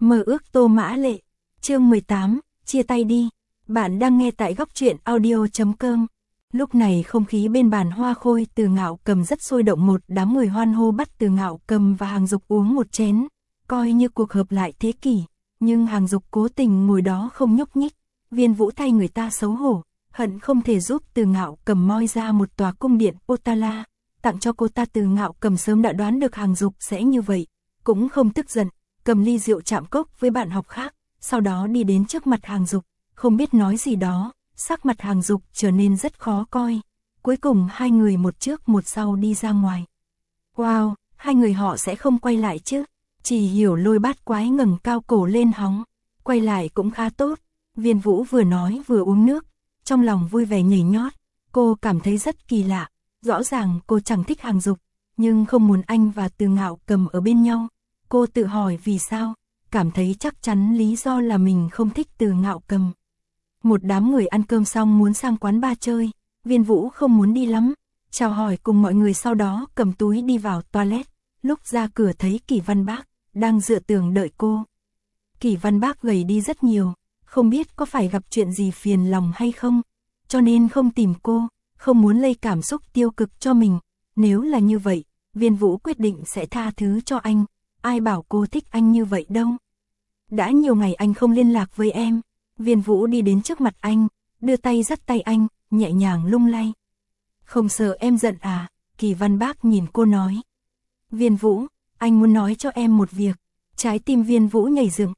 Mơ ước Tô Mã Lệ. Chương 18, chia tay đi. Bạn đang nghe tại góc truyện audio.com. Lúc này không khí bên bàn hoa khôi Từ Ngạo Cầm rất sôi động, một đám người hoan hô bắt Từ Ngạo Cầm và Hàng Dục uống một chén, coi như cuộc hợp lại thế kỷ. Nhưng Hàng Dục cố tình ngồi đó không nhúc nhích. Viên Vũ thay người ta xấu hổ, hận không thể giúp Từ Ngạo Cầm moi ra một tòa cung điện Potala, tặng cho cô ta. Từ Ngạo Cầm sớm đã đoán được Hàng Dục sẽ như vậy, cũng không tức giận, cầm ly rượu chạm cốc với bạn học khác, sau đó đi đến trước mặt Hàng Dục, không biết nói gì đó, sắc mặt Hàng Dục trở nên rất khó coi. Cuối cùng hai người một trước một sau đi ra ngoài. Wow, hai người họ sẽ không quay lại chứ? Chỉ Hiểu Lôi bát quái ngẩng cao cổ lên hóng, quay lại cũng khá tốt. Viên Vũ vừa nói vừa uống nước, trong lòng vui vẻ nhảy nhót. Cô cảm thấy rất kỳ lạ, rõ ràng cô chẳng thích Hàng Dục, nhưng không muốn anh và Từ Ngạo Cầm ở bên nhau. Cô tự hỏi vì sao, cảm thấy chắc chắn lý do là mình không thích Từ Ngạo Cầm. Một đám người ăn cơm xong muốn sang quán bar chơi, Viên Vũ không muốn đi lắm, chào hỏi cùng mọi người sau đó cầm túi đi vào toilet. Lúc ra cửa thấy Kỷ Văn Bác đang dựa tường đợi cô. Kỷ Văn Bác gầy đi rất nhiều, không biết có phải gặp chuyện gì phiền lòng hay không, cho nên không tìm cô, không muốn lây cảm xúc tiêu cực cho mình. Nếu là như vậy, Viên Vũ quyết định sẽ tha thứ cho anh. Ai bảo cô thích anh như vậy đâu. Đã nhiều ngày anh không liên lạc với em. Viên Vũ đi đến trước mặt anh, đưa tay dắt tay anh, nhẹ nhàng lung lay. Không sợ em giận à? Kỷ Văn Bác nhìn cô nói. Viên Vũ, anh muốn nói cho em một việc. Trái tim Viên Vũ nhảy dựng.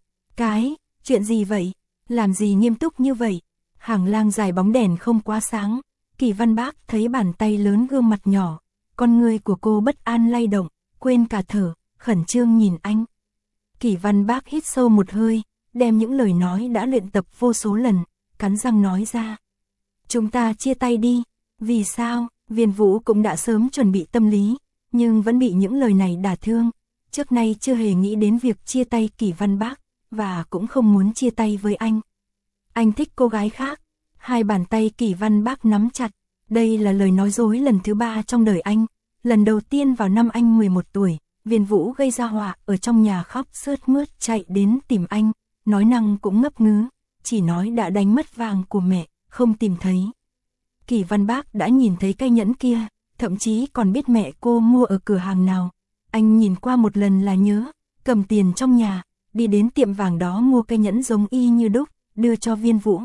Chuyện gì vậy? Làm gì nghiêm túc như vậy? Hàng lang dài bóng đèn không quá sáng. Kỷ Văn Bác thấy bàn tay lớn gương mặt nhỏ, con người của cô bất an lay động, quên cả thở, khẩn trương nhìn anh. Kỷ Văn Bác hít sâu một hơi, đem những lời nói đã luyện tập vô số lần, cắn răng nói ra. Chúng ta chia tay đi. Vì sao? Viên Vũ cũng đã sớm chuẩn bị tâm lý, nhưng vẫn bị những lời này đả thương. Trước nay chưa hề nghĩ đến việc chia tay Kỷ Văn Bác, và cũng không muốn chia tay với anh. Anh thích cô gái khác. Hai bàn tay Kỷ Văn Bác nắm chặt. Đây là lời nói dối lần thứ 3 trong đời anh. Lần đầu tiên vào năm anh 11 tuổi. Viên Vũ gây ra họa ở trong nhà, khóc sướt mướt chạy đến tìm anh, nói năng cũng ngấp ngứ, chỉ nói đã đánh mất vàng của mẹ, không tìm thấy. Kỷ Văn Bác đã nhìn thấy cây nhẫn kia, thậm chí còn biết mẹ cô mua ở cửa hàng nào. Anh nhìn qua một lần là nhớ, cầm tiền trong nhà, đi đến tiệm vàng đó mua cây nhẫn giống y như đúc, đưa cho Viên Vũ.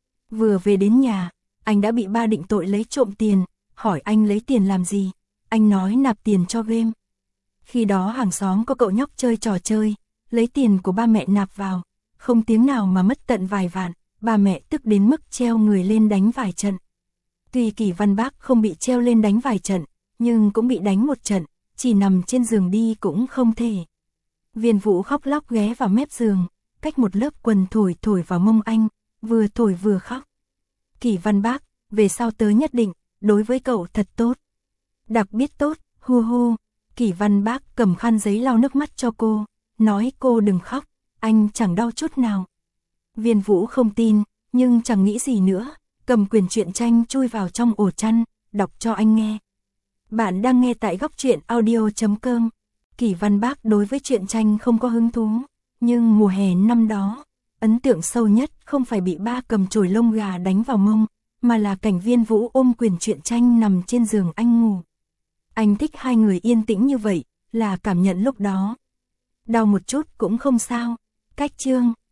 Vừa về đến nhà, anh đã bị ba định tội lấy trộm tiền, hỏi anh lấy tiền làm gì, anh nói nạp tiền cho game. Khi đó hàng xóm có cậu nhóc chơi trò chơi, lấy tiền của ba mẹ nạp vào, không tiếng nào mà mất tận vài vạn, ba mẹ tức đến mức treo người lên đánh vài trận. Tuy Kỷ Văn Bác không bị treo lên đánh vài trận, nhưng cũng bị đánh một trận, chỉ nằm trên giường đi cũng không thể. Viên Vũ khóc lóc ghé vào mép giường, cách một lớp quần thổi vào mông anh, vừa thổi vừa khóc. Kỷ Văn Bác, về sau tớ nhất định, đối với cậu thật tốt. Đặc biệt tốt, hu hu. Kỷ Văn Bác cầm khăn giấy lau nước mắt cho cô, nói cô đừng khóc, anh chẳng đau chút nào. Viên Vũ không tin, nhưng chẳng nghĩ gì nữa, cầm quyển truyện tranh chui vào trong ổ chăn, đọc cho anh nghe. Bạn đang nghe tại góc truyện audio.com. Kỷ Văn Bác đối với truyện tranh không có hứng thú, nhưng mùa hè năm đó, ấn tượng sâu nhất không phải bị ba cầm chổi lông gà đánh vào mông, mà là cảnh Viên Vũ ôm quyển truyện tranh nằm trên giường anh ngủ. Anh thích hai người yên tĩnh như vậy, là cảm nhận lúc đó. Đau một chút cũng không sao. Cách chương.